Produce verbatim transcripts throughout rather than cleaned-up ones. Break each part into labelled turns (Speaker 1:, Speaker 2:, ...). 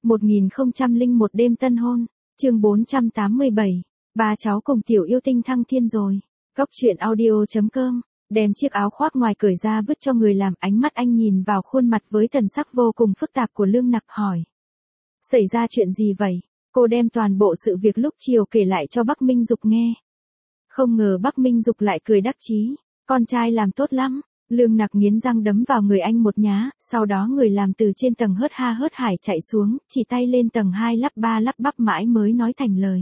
Speaker 1: một nghìn không trăm lẻ một đêm tân hôn, chương bốn trăm tám mươi bảy, ba cháu cùng tiểu yêu tinh thăng thiên rồi. Góc truyện audio chấm com, đem chiếc áo khoác ngoài cởi ra vứt cho người làm, ánh mắt anh nhìn vào khuôn mặt với thần sắc vô cùng phức tạp của Lương Nặc hỏi. Xảy ra chuyện gì vậy? Cô đem toàn bộ sự việc lúc chiều kể lại cho Bắc Minh Dục nghe. Không ngờ Bắc Minh Dục lại cười đắc chí, con trai làm tốt lắm. Lương Nặc nghiến răng đấm vào người anh một nhá, sau đó người làm từ trên tầng hớt ha hớt hải chạy xuống, chỉ tay lên tầng hai lắp ba lắp bắp mãi mới nói thành lời.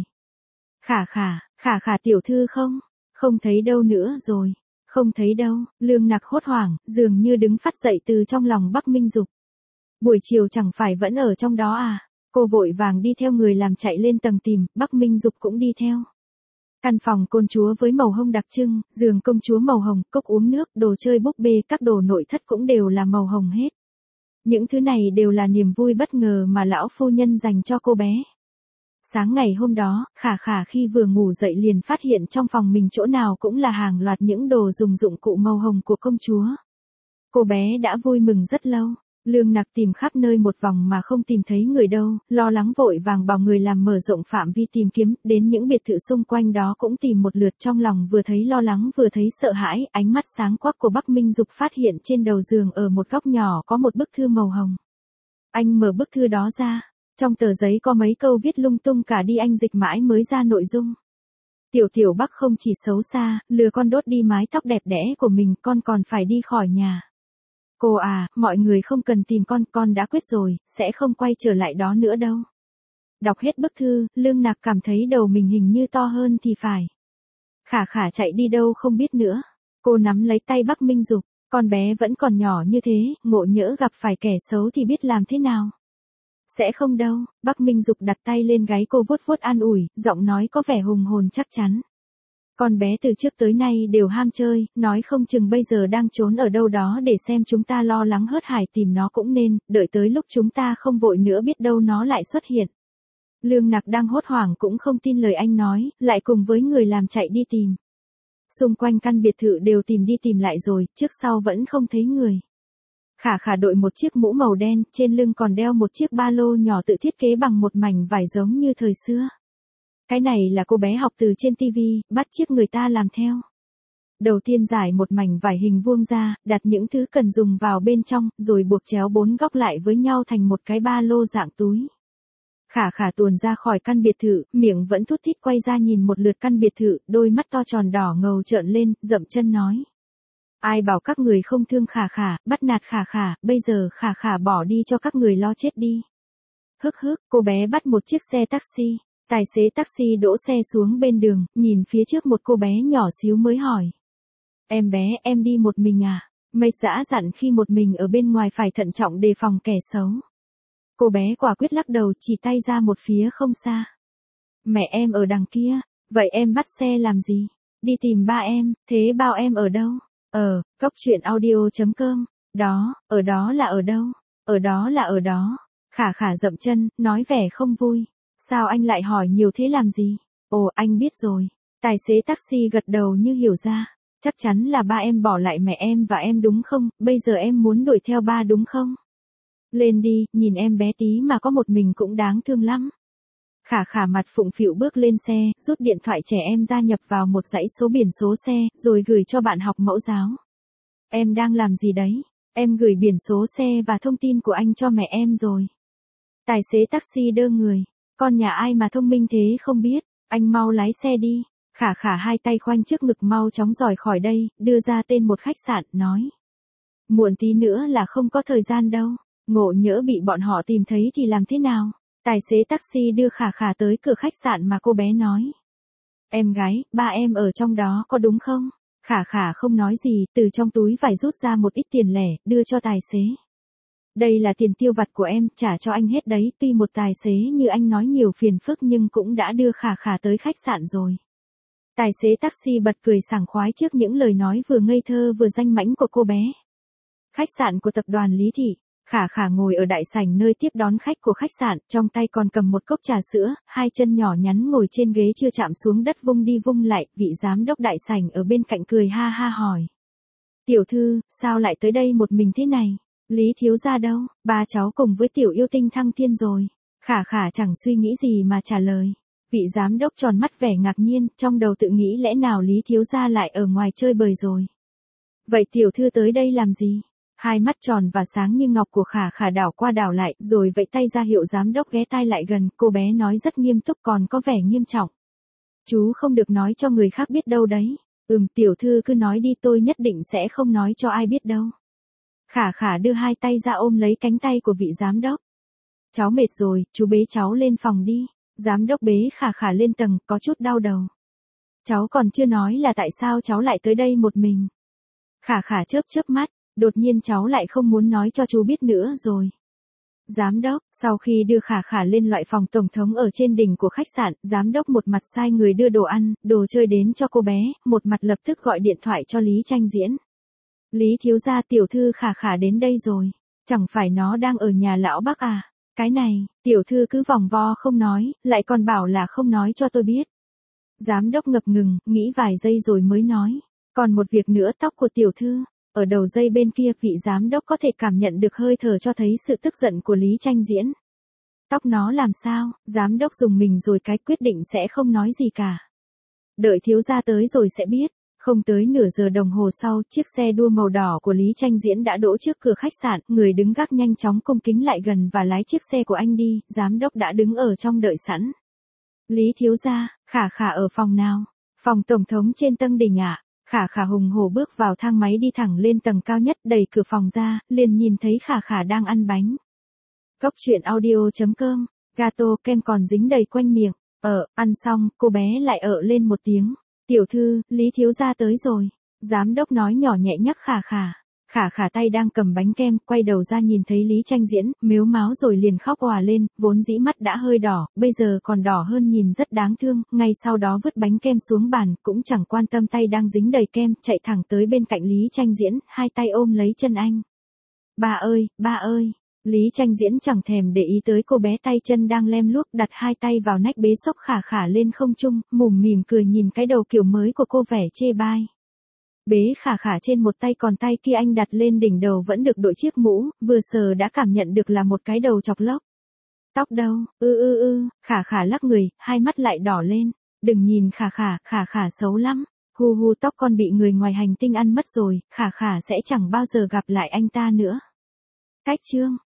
Speaker 1: Khả khả, khả khả tiểu thư không? Không thấy đâu nữa rồi. Không thấy đâu. Lương Nặc hốt hoảng, dường như đứng phát dậy từ trong lòng Bắc Minh Dục. Buổi chiều chẳng phải vẫn ở trong đó à? Cô vội vàng đi theo người làm chạy lên tầng tìm, Bắc Minh Dục cũng đi theo. Căn phòng côn chúa với màu hồng đặc trưng, giường công chúa màu hồng, cốc uống nước, đồ chơi búp bê, các đồ nội thất cũng đều là màu hồng hết. Những thứ này đều là niềm vui bất ngờ mà lão phu nhân dành cho cô bé. Sáng ngày hôm đó, Khả Khả khi vừa ngủ dậy liền phát hiện trong phòng mình chỗ nào cũng là hàng loạt những đồ dùng dụng cụ màu hồng của công chúa. Cô bé đã vui mừng rất lâu. Lương Nặc tìm khắp nơi một vòng mà không tìm thấy người đâu, lo lắng vội vàng bảo người làm mở rộng phạm vi tìm kiếm, đến những biệt thự xung quanh đó cũng tìm một lượt, trong lòng vừa thấy lo lắng vừa thấy sợ hãi, ánh mắt sáng quắc của Bắc Minh Dục phát hiện trên đầu giường ở một góc nhỏ có một bức thư màu hồng. Anh mở bức thư đó ra, trong tờ giấy có mấy câu viết lung tung cả đi, anh dịch mãi mới ra nội dung. Tiểu tiểu Bắc không chỉ xấu xa, lừa con đốt đi mái tóc đẹp đẽ của mình, con còn phải đi khỏi nhà. Cô à, mọi người không cần tìm con, con đã quyết rồi, sẽ không quay trở lại đó nữa đâu. Đọc hết bức thư, Lương Nặc cảm thấy đầu mình hình như to hơn thì phải. Khả Khả chạy đi đâu không biết nữa. Cô nắm lấy tay Bắc Minh Dục, con bé vẫn còn nhỏ như thế, ngộ nhỡ gặp phải kẻ xấu thì biết làm thế nào. Sẽ không đâu, Bắc Minh Dục đặt tay lên gáy cô vuốt vuốt an ủi, giọng nói có vẻ hùng hồn chắc chắn. Con bé từ trước tới nay đều ham chơi, nói không chừng bây giờ đang trốn ở đâu đó để xem chúng ta lo lắng hớt hải tìm nó cũng nên, đợi tới lúc chúng ta không vội nữa biết đâu nó lại xuất hiện. Lương Nặc đang hốt hoảng cũng không tin lời anh nói, lại cùng với người làm chạy đi tìm. Xung quanh căn biệt thự đều tìm đi tìm lại rồi, trước sau vẫn không thấy người. Khả Khả đội một chiếc mũ màu đen, trên lưng còn đeo một chiếc ba lô nhỏ tự thiết kế bằng một mảnh vải giống như thời xưa. Cái này là cô bé học từ trên tivi, bắt chước người ta làm theo. Đầu tiên giải một mảnh vải hình vuông ra, đặt những thứ cần dùng vào bên trong, rồi buộc chéo bốn góc lại với nhau thành một cái ba lô dạng túi. Khả Khả tuồn ra khỏi căn biệt thự, miệng vẫn thút thít quay ra nhìn một lượt căn biệt thự, đôi mắt to tròn đỏ ngầu trợn lên, dậm chân nói. Ai bảo các người không thương Khả Khả, bắt nạt Khả Khả, bây giờ Khả Khả bỏ đi cho các người lo chết đi. Hức hức, cô bé bắt một chiếc xe taxi. Tài xế taxi đỗ xe xuống bên đường, nhìn phía trước một cô bé nhỏ xíu mới hỏi. Em bé, em đi một mình à? Mây dã dặn khi một mình ở bên ngoài phải thận trọng đề phòng kẻ xấu. Cô bé quả quyết lắc đầu, chỉ tay ra một phía không xa. Mẹ em ở đằng kia, vậy em bắt xe làm gì? Đi tìm ba em, thế bao em ở đâu? Ờ, góc truyện audio chấm com, đó, ở đó là ở đâu? Ở đó là ở đó. Khả Khả dậm chân, nói vẻ không vui. Sao anh lại hỏi nhiều thế làm gì? Ồ, anh biết rồi. Tài xế taxi gật đầu như hiểu ra. Chắc chắn là ba em bỏ lại mẹ em và em đúng không? Bây giờ em muốn đuổi theo ba đúng không? Lên đi, nhìn em bé tí mà có một mình cũng đáng thương lắm. Khả Khả mặt phụng phịu bước lên xe, rút điện thoại trẻ em ra nhập vào một dãy số biển số xe, rồi gửi cho bạn học mẫu giáo. Em đang làm gì đấy? Em gửi biển số xe và thông tin của anh cho mẹ em rồi. Tài xế taxi đơ người. Con nhà ai mà thông minh thế không biết, anh mau lái xe đi. Khả Khả hai tay khoanh trước ngực mau chóng rời khỏi đây, đưa ra tên một khách sạn, nói. Muộn tí nữa là không có thời gian đâu, ngộ nhỡ bị bọn họ tìm thấy thì làm thế nào? Tài xế taxi đưa Khả Khả tới cửa khách sạn mà cô bé nói. Em gái, ba em ở trong đó có đúng không? Khả Khả không nói gì, từ trong túi vải rút ra một ít tiền lẻ, đưa cho tài xế. Đây là tiền tiêu vặt của em, trả cho anh hết đấy, tuy một tài xế như anh nói nhiều phiền phức nhưng cũng đã đưa Khả Khả tới khách sạn rồi. Tài xế taxi bật cười sảng khoái trước những lời nói vừa ngây thơ vừa danh mãnh của cô bé. Khách sạn của tập đoàn Lý Thị, Khả Khả ngồi ở đại sảnh nơi tiếp đón khách của khách sạn, trong tay còn cầm một cốc trà sữa, hai chân nhỏ nhắn ngồi trên ghế chưa chạm xuống đất vung đi vung lại, vị giám đốc đại sảnh ở bên cạnh cười ha ha hỏi. Tiểu thư, sao lại tới đây một mình thế này? Lý thiếu gia đâu? Ba cháu cùng với tiểu yêu tinh thăng thiên rồi. Khả khả chẳng suy nghĩ gì mà trả lời. Vị giám đốc tròn mắt vẻ ngạc nhiên, trong đầu tự nghĩ lẽ nào Lý thiếu gia lại ở ngoài chơi bời rồi. Vậy tiểu thư tới đây làm gì? Hai mắt tròn và sáng như ngọc của khả khả đảo qua đảo lại, rồi vẫy tay ra hiệu giám đốc ghé tai lại gần, cô bé nói rất nghiêm túc còn có vẻ nghiêm trọng. Chú không được nói cho người khác biết đâu đấy. Ừm, tiểu thư cứ nói đi, tôi nhất định sẽ không nói cho ai biết đâu. Khả khả đưa hai tay ra ôm lấy cánh tay của vị giám đốc. Cháu mệt rồi, chú bế cháu lên phòng đi. Giám đốc bế khả khả lên tầng, có chút đau đầu. Cháu còn chưa nói là tại sao cháu lại tới đây một mình. Khả khả chớp chớp mắt, đột nhiên cháu lại không muốn nói cho chú biết nữa rồi. Giám đốc, sau khi đưa khả khả lên loại phòng tổng thống ở trên đỉnh của khách sạn, giám đốc một mặt sai người đưa đồ ăn, đồ chơi đến cho cô bé, một mặt lập tức gọi điện thoại cho Lý Tranh Diễn. Lý thiếu gia, tiểu thư khả khả đến đây rồi. Chẳng phải nó đang ở nhà lão Bắc à? Cái này, tiểu thư cứ vòng vo không nói, lại còn bảo là không nói cho tôi biết. Giám đốc ngập ngừng, nghĩ vài giây rồi mới nói. Còn một việc nữa, tóc của tiểu thư. Ở đầu dây bên kia, vị giám đốc có thể cảm nhận được hơi thở cho thấy sự tức giận của Lý Tranh Diễn. Tóc nó làm sao? Giám đốc dùng mình rồi cái quyết định sẽ không nói gì cả. Đợi thiếu gia tới rồi sẽ biết. Không tới nửa giờ đồng hồ sau, chiếc xe đua màu đỏ của Lý Tranh Diễn đã đỗ trước cửa khách sạn, người đứng gác nhanh chóng cung kính lại gần và lái chiếc xe của anh đi, giám đốc đã đứng ở trong đợi sẵn. Lý thiếu gia, khả khả ở phòng nào? Phòng tổng thống trên tầng đỉnh ạ. Khả khả hùng hổ bước vào thang máy đi thẳng lên tầng cao nhất, đẩy cửa phòng ra, liền nhìn thấy khả khả đang ăn bánh. Cốc truyện audio chấm com, gato kem còn dính đầy quanh miệng. Ờ, ăn xong, cô bé lại ợ lên một tiếng. Tiểu thư, Lý thiếu gia tới rồi. Giám đốc nói nhỏ nhẹ nhắc khả khả. Khả khả tay đang cầm bánh kem, quay đầu ra nhìn thấy Lý Tranh Diễn, mếu máo rồi liền khóc òa lên, vốn dĩ mắt đã hơi đỏ, bây giờ còn đỏ hơn, nhìn rất đáng thương, ngay sau đó vứt bánh kem xuống bàn, cũng chẳng quan tâm tay đang dính đầy kem, chạy thẳng tới bên cạnh Lý Tranh Diễn, hai tay ôm lấy chân anh. Ba ơi, ba ơi. Lý Tranh Diễn chẳng thèm để ý tới cô bé tay chân đang lem luốc, đặt hai tay vào nách bế xốc khả khả lên không trung, mủm mỉm cười nhìn cái đầu kiểu mới của cô vẻ chê bai. Bế khả khả trên một tay, còn tay kia anh đặt lên đỉnh đầu vẫn được đội chiếc mũ, vừa sờ đã cảm nhận được là một cái đầu chọc lóc. Tóc đâu? Ư ư ư, khả khả lắc người, hai mắt lại đỏ lên. Đừng nhìn khả khả, khả khả xấu lắm. Hu hu, tóc con bị người ngoài hành tinh ăn mất rồi, khả khả sẽ chẳng bao giờ gặp lại anh ta nữa. Cách chương